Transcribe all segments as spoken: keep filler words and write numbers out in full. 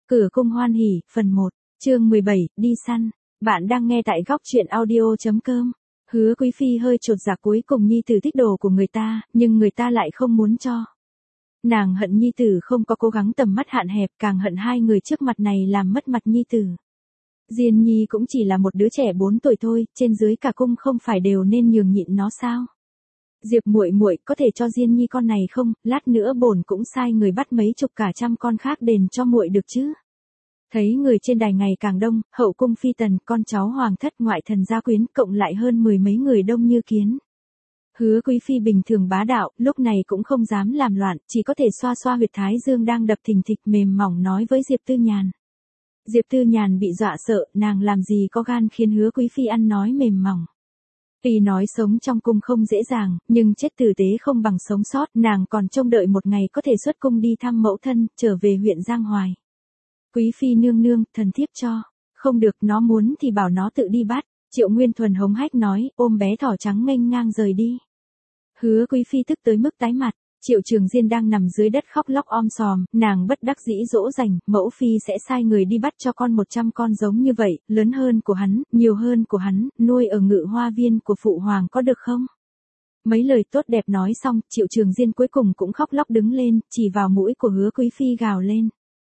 Cửa cung hoan hỉ, phần một, chương mười bảy, đi săn. Bạn đang nghe tại góc truyện audio.com. Hứa Quý Phi hơi chột dạ cuối cùng nhi tử thích đồ của người ta, nhưng người ta lại không muốn cho. Nàng hận nhi tử không có cố gắng tầm mắt hạn hẹp, càng hận hai người trước mặt này làm mất mặt nhi tử. Diên Nhi cũng chỉ là một đứa trẻ bốn tuổi thôi, trên dưới cả cung không phải đều nên nhường nhịn nó sao? Diệp muội muội có thể cho Diên Nhi con này không, lát nữa bổn cũng sai người bắt mấy chục cả trăm con khác đền cho muội được chứ. Thấy người trên đài ngày càng đông, hậu cung phi tần, con cháu hoàng thất, ngoại thần gia quyến, cộng lại hơn mười mấy người đông như kiến. Hứa Quý Phi bình thường bá đạo, lúc này cũng không dám làm loạn, chỉ có thể xoa xoa huyệt thái dương đang đập thình thịch mềm mỏng nói với Diệp Tư Nhàn. Diệp Tư Nhàn bị dọa sợ, nàng làm gì có gan khiến Hứa Quý Phi ăn nói mềm mỏng. Tuy nói sống trong cung không dễ dàng, nhưng chết tử tế không bằng sống sót, nàng còn trông đợi một ngày có thể xuất cung đi thăm mẫu thân, trở về huyện Giang Hoài. Quý Phi nương nương, thần thiếp cho. Không được, nó muốn thì bảo nó tự đi bắt. Triệu Nguyên Thuần hống hách nói, ôm bé thỏ trắng nghênh ngang rời đi. Hứa Quý Phi tức tới mức tái mặt. Triệu Trường Diên đang nằm dưới đất khóc lóc om sòm, nàng bất đắc dĩ dỗ dành, mẫu phi sẽ sai người đi bắt cho con một trăm con giống như vậy, lớn hơn của hắn, nhiều hơn của hắn, nuôi ở ngự hoa viên của phụ hoàng có được không? Mấy lời tốt đẹp nói xong, Triệu Trường Diên cuối cùng cũng khóc lóc đứng lên, chỉ vào mũi của Hứa Quý Phi gào lên.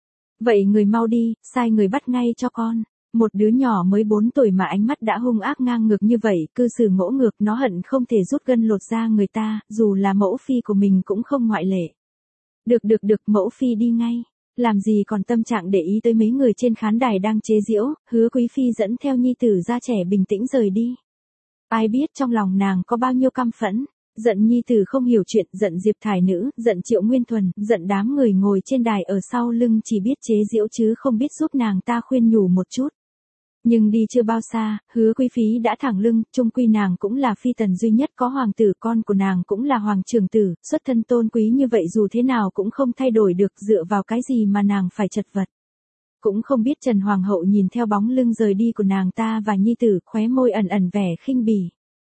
Vậy người mau đi, sai người bắt ngay cho con. Một đứa nhỏ mới bốn tuổi mà ánh mắt đã hung ác ngang ngược như vậy, cư xử ngỗ ngược, nó hận không thể rút gân lột da người ta, dù là mẫu phi của mình cũng không ngoại lệ. Được được được, mẫu phi đi ngay. Làm gì còn tâm trạng để ý tới mấy người trên khán đài đang chế giễu, Hứa Quý Phi dẫn theo nhi tử ra trẻ bình tĩnh rời đi. Ai biết trong lòng nàng có bao nhiêu căm phẫn. Giận nhi tử không hiểu chuyện, giận Diệp Thải Nữ, giận Triệu Nguyên Thuần, giận đám người ngồi trên đài ở sau lưng chỉ biết chế giễu chứ không biết giúp nàng ta khuyên nhủ một chút. Nhưng đi chưa bao xa, Hứa Quý Phi đã thẳng lưng, chung quy nàng cũng là phi tần duy nhất có hoàng tử, con của nàng cũng là hoàng trưởng tử, xuất thân tôn quý như vậy dù thế nào cũng không thay đổi được, dựa vào cái gì mà nàng phải chật vật. Cũng không biết Trần Hoàng hậu nhìn theo bóng lưng rời đi của nàng ta và nhi tử, khóe môi ẩn ẩn vẻ khinh bỉ.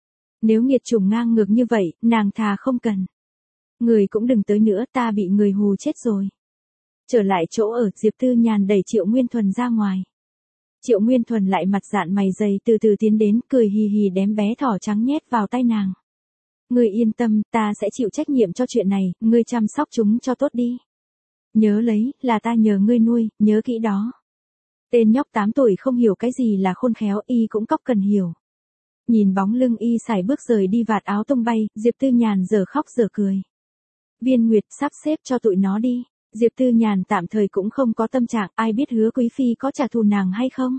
Nếu nghiệt chủng ngang ngược như vậy, nàng thà không cần. Người cũng đừng tới nữa, ta bị người hù chết rồi. Trở lại chỗ ở, Diệp Tư Nhàn đẩy Triệu Nguyên Thuần ra ngoài. Triệu Nguyên Thuần lại mặt dạn mày dày từ từ tiến đến, cười hì hì đếm bé thỏ trắng nhét vào tay nàng. Ngươi yên tâm, ta sẽ chịu trách nhiệm cho chuyện này, ngươi chăm sóc chúng cho tốt đi. Nhớ lấy, là ta nhờ ngươi nuôi, nhớ kỹ đó. Tên nhóc tám tuổi không hiểu cái gì là khôn khéo, y cũng cóc cần hiểu. Nhìn bóng lưng y sải bước rời đi vạt áo tung bay, Diệp Tư Nhàn giờ khóc giờ cười. Viên Nguyệt sắp xếp cho tụi nó đi. Diệp Tư Nhàn tạm thời cũng không có tâm trạng, ai biết Hứa Quý Phi có trả thù nàng hay không.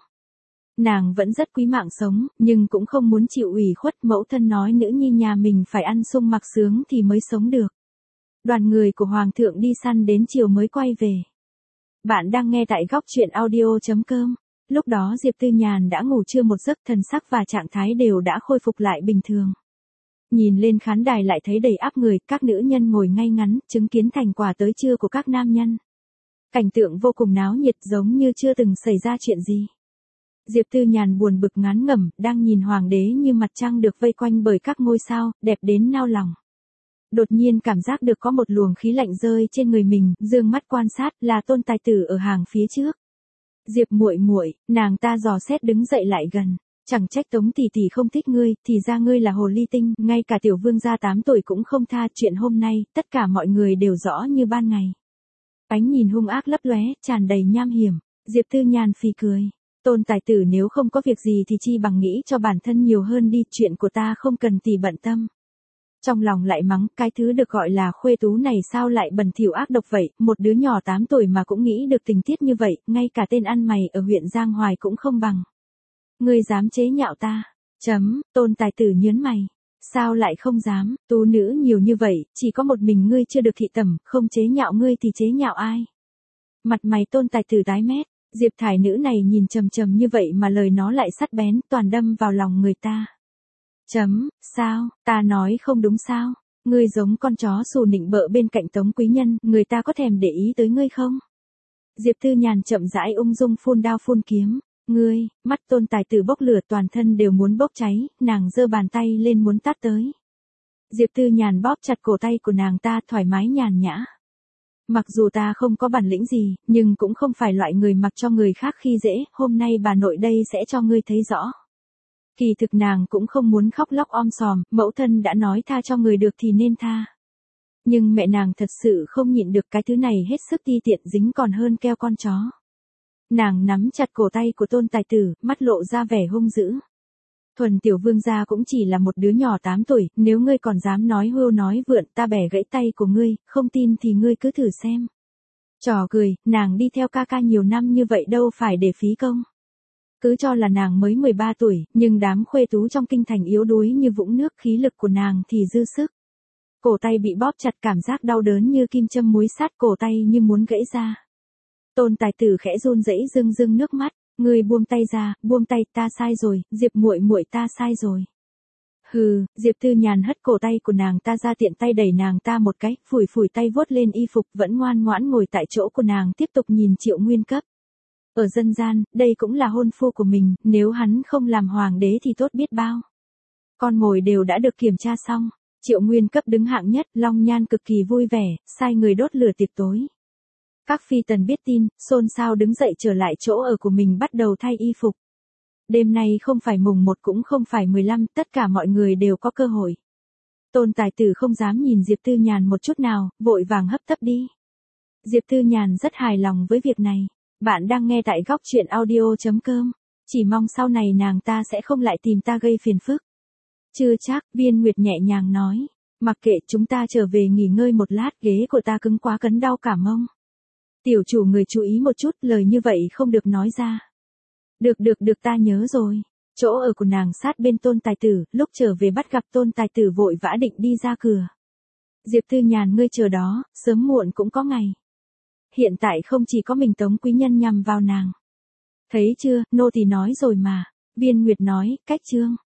Nàng vẫn rất quý mạng sống, nhưng cũng không muốn chịu ủy khuất, mẫu thân nói nữ nhi nhà mình phải ăn sung mặc sướng thì mới sống được. Đoàn người của Hoàng thượng đi săn đến chiều mới quay về. Bạn đang nghe tại góc truyện audio.com. Lúc đó Diệp Tư Nhàn đã ngủ trưa một giấc, thần sắc và trạng thái đều đã khôi phục lại bình thường. Nhìn lên khán đài lại thấy đầy áp người, các nữ nhân ngồi ngay ngắn, chứng kiến thành quả tới trưa của các nam nhân. Cảnh tượng vô cùng náo nhiệt giống như chưa từng xảy ra chuyện gì. Diệp Tư Nhàn buồn bực ngán ngẩm, đang nhìn hoàng đế như mặt trăng được vây quanh bởi các ngôi sao, đẹp đến nao lòng. Đột nhiên cảm giác được có một luồng khí lạnh rơi trên người mình, dương mắt quan sát, là Tôn Tài Tử ở hàng phía trước. Diệp muội muội, nàng ta dò xét đứng dậy lại gần. Chẳng trách Tống tỷ tỷ không thích ngươi, thì ra ngươi là hồ ly tinh, ngay cả tiểu vương gia tám tuổi cũng không tha, chuyện hôm nay, tất cả mọi người đều rõ như ban ngày. Ánh nhìn hung ác lấp lóe, tràn đầy nham hiểm. Diệp Tư Nhàn phì cười. Tôn Tài Tử nếu không có việc gì thì chi bằng nghĩ cho bản thân nhiều hơn đi, chuyện của ta không cần tỷ bận tâm. Trong lòng lại mắng, cái thứ được gọi là khuê tú này sao lại bẩn thỉu ác độc vậy, một đứa nhỏ tám tuổi mà cũng nghĩ được tình tiết như vậy, ngay cả tên ăn mày ở huyện Giang Hoài cũng không bằng. Ngươi dám chế nhạo ta? Chấm, Tôn Tài Tử nhớn mày. Sao lại không dám, tú nữ nhiều như vậy, chỉ có một mình ngươi chưa được thị tẩm, không chế nhạo ngươi thì chế nhạo ai? Mặt mày Tôn Tài Tử tái mét, Diệp Thải Nữ này nhìn trầm trầm như vậy mà lời nó lại sắc bén, toàn đâm vào lòng người ta. Chấm, sao, ta nói không đúng sao? Ngươi giống con chó xù nịnh bợ bên cạnh Tống quý nhân, người ta có thèm để ý tới ngươi không? Diệp Tư Nhàn chậm rãi ung dung phun đao phun kiếm. Ngươi, mắt Tôn Tài Tử bốc lửa, toàn thân đều muốn bốc cháy, nàng giơ bàn tay lên muốn tát tới. Diệp Tư Nhàn bóp chặt cổ tay của nàng ta, thoải mái nhàn nhã. Mặc dù ta không có bản lĩnh gì, nhưng cũng không phải loại người mặc cho người khác khi dễ, hôm nay bà nội đây sẽ cho ngươi thấy rõ. Kỳ thực nàng cũng không muốn khóc lóc om sòm, mẫu thân đã nói tha cho người được thì nên tha. Nhưng mẹ nàng thật sự không nhịn được cái thứ này hết sức ti tiện dính còn hơn keo con chó. Nàng nắm chặt cổ tay của Tôn Tài Tử, mắt lộ ra vẻ hung dữ. Thuần tiểu vương gia cũng chỉ là một đứa nhỏ tám tuổi, nếu ngươi còn dám nói hưu nói vượn ta bẻ gãy tay của ngươi, không tin thì ngươi cứ thử xem. Trò cười, nàng đi theo ca ca nhiều năm như vậy đâu phải để phí công. Cứ cho là nàng mới mười ba tuổi, nhưng đám khuê tú trong kinh thành yếu đuối như vũng nước, khí lực của nàng thì dư sức. Cổ tay bị bóp chặt, cảm giác đau đớn như kim châm muối sát cổ tay như muốn gãy ra. Tôn Tài Tử khẽ run rẩy rưng rưng nước mắt, ngươi buông tay ra, buông tay, ta sai rồi, Diệp muội muội ta sai rồi. Hừ, Diệp Tư Nhàn hất cổ tay của nàng ta ra, tiện tay đẩy nàng ta một cái, phủi phủi tay vuốt lên y phục, vẫn ngoan ngoãn ngồi tại chỗ của nàng tiếp tục nhìn Triệu Nguyên Cấp. Ở dân gian, đây cũng là hôn phu của mình, nếu hắn không làm hoàng đế thì tốt biết bao. Con mồi đều đã được kiểm tra xong, Triệu Nguyên Cấp đứng hạng nhất, Long Nhan cực kỳ vui vẻ, sai người đốt lửa tiệc tối. Các phi tần biết tin, xôn xao đứng dậy trở lại chỗ ở của mình bắt đầu thay y phục. Đêm nay không phải mùng một cũng không phải mười lăm, tất cả mọi người đều có cơ hội. Tôn Tài Tử không dám nhìn Diệp Tư Nhàn một chút nào, vội vàng hấp tấp đi. Diệp Tư Nhàn rất hài lòng với việc này. Bạn đang nghe tại góc truyện audio chấm com. Chỉ mong sau này nàng ta sẽ không lại tìm ta gây phiền phức. Chưa chắc, Viên Nguyệt nhẹ nhàng nói. Mặc kệ, chúng ta trở về nghỉ ngơi một lát, ghế của ta cứng quá cấn đau cả mông. Tiểu chủ người chú ý một chút, lời như vậy không được nói ra. Được được được, ta nhớ rồi. Chỗ ở của nàng sát bên Tôn Tài Tử, lúc trở về bắt gặp Tôn Tài Tử vội vã định đi ra cửa. Diệp Tư Nhàn, ngươi chờ đó, sớm muộn cũng có ngày. Hiện tại không chỉ có mình Tống quý nhân nhằm vào nàng. Thấy chưa, nô tỳ nói rồi mà. Viên Nguyệt nói, cách chương.